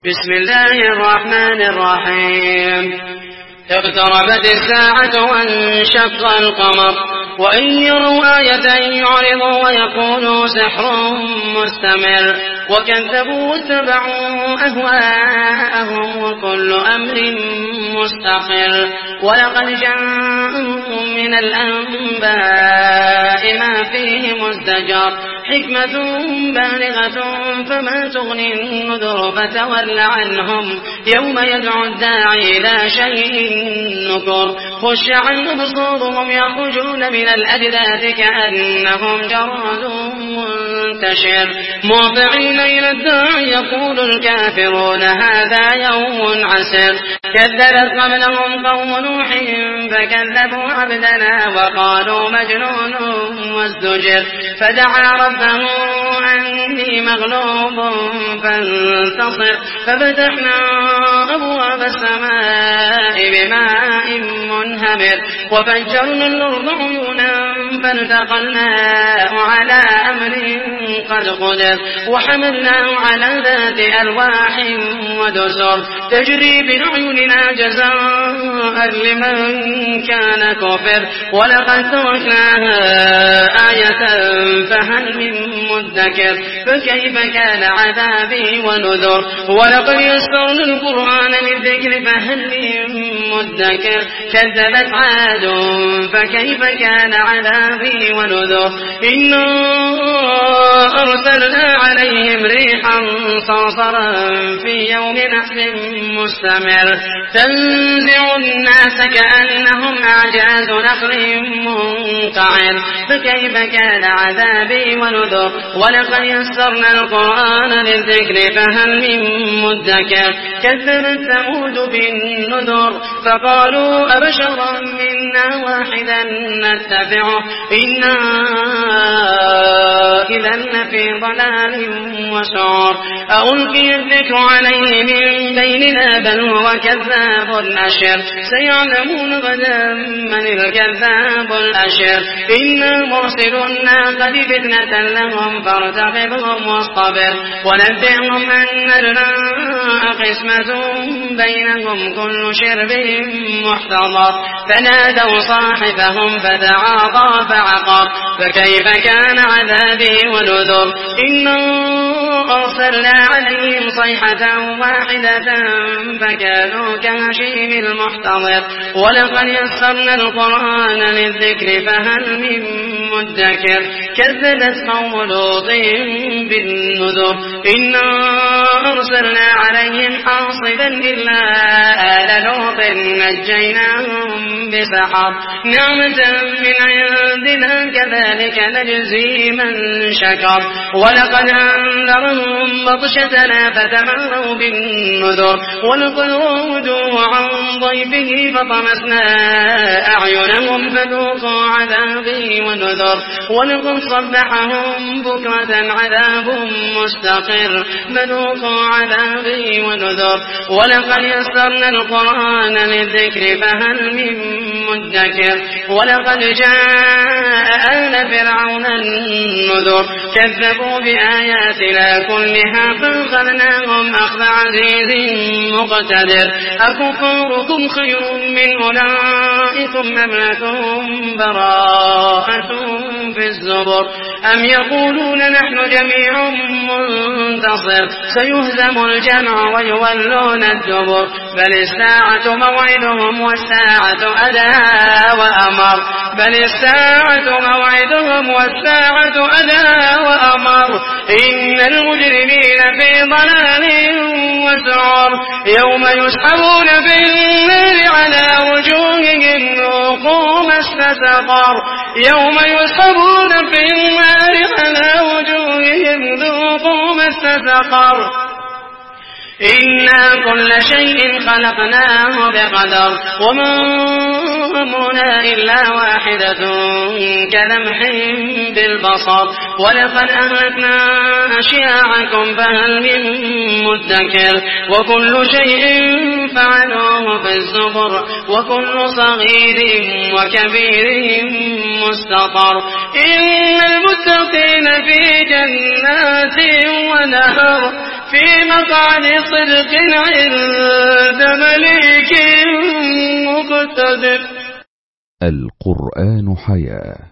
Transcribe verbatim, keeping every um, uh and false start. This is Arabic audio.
بسم الله الرحمن الرحيم. اقتربت الساعة وانشق القمر وإن يروا آية يعرضوا ويقولوا سحر مستمر وكذبوا واتبعوا أهواءهم وكل أمر مستقر ولقد جاءهم من الأنباء ما فيه مزدجر حكمة بالغة فما تغني النذر فتول عنهم يوم يدعو الداعي لا شيء نكر خش عن أبصارهم يخرجون من الأجداث كأنهم جراد منتشر مهطعين إلى الداعي يقول الكافرون هذا يوم عسر كذبت قبلهم قوم نوح فكذبوا عبدنا وقالوا مجنون وازدجر فدعا ربه أني مغلوب فانتصر ففتحنا أبواب السماء بماء منهمر وفجرنا الأرض عيونا فالتقى الماء على أمر قد قدر وحملناه على ذات ألواح ودسر تجري بأعيننا جزاء لمن كان كفر ولقد تركناها آية فهل من مدكر فكيف كان عذابي ونذر ولقد يسرنا القرآن للذكر فهل من مدكر كذبت عاد فكيف كان عذابي ونذر إنا أرسلنا عليهم ريحا صرصرا في يوم نحس مستمر تنزع الناس كأنهم أعجاز نخل منقعر فكيف كان عذابي ونذر ولقد يسرنا القرآن للذكر فهل من مدكر كذبت ثمود بالنذر فقالوا أبشرا منا واحدا نتبعه إنا إذا لفي ضلال وسعر ألقي الذكر عليه من بيننا بل هو كذاب أشر سيعلمون غدا من الكذاب الأشر إنا مرسل الناقة فتنة لهم فارتقبهم واصطبر ونبئهم أن الماء قسمة بينهم كل شرب محتضر فنادوا صاحبهم فتعاطى فعقر فكيف كان عذابي ونذر إنا أرسلنا عليهم صيحة واحدة فكانوا كهشيم المحتضر ولقد يسرنا القرآن للذكر فهل من مدكر كذبت قوم لوط بالنذر إنا أرسلنا عليهم حاصبا إلا آل لوط نجيناهم بسحر نعمة من عندنا كذلك نجزي من شكر ولقد أنذرهم بطشتنا فتمروا بالنذر ولقد راودوا عن ضيفه فطمسنا أعينهم فذوقوا عذابي ونذر ولقد صبحهم بكرة عذاب مستقر فذوقوا عذابي ونذر ولقد يسرنا القرآن للذكر فهل من مدكر ولقد جاء آل فرعون النذر كذبوا بآياتنا كلها فأخذناهم أخذ عزيز مقتدر أكفاركم خير من أولئكم أم لكم براءة في الزبر أم يقولون نحن جميع منتصر سيهزم الجمع ويولون الدبر بل الساعة موعدهم والساعة أدهى وأمر بل الساعة موعدهم والساعة أدهى وأمر إن المجرمين في ضلال وسعر يوم يسحبون في النار على وجوههم ذوقوا مس سقر يوم يسحبون في النار على وجوههم ذوقوا مس سقر إنا كل شيء خلقناه بقدر وما أمرنا إلا واحدة كلمح بالبصر ولقد أهلكنا أشياعكم فهل من مدكر وكل شيء فعلوه في الزبر وكل صغير وكبير مستطر إن المتقين في جنات ونهر في مقعد صدق عند مليك مقتدر. القرآن حياة.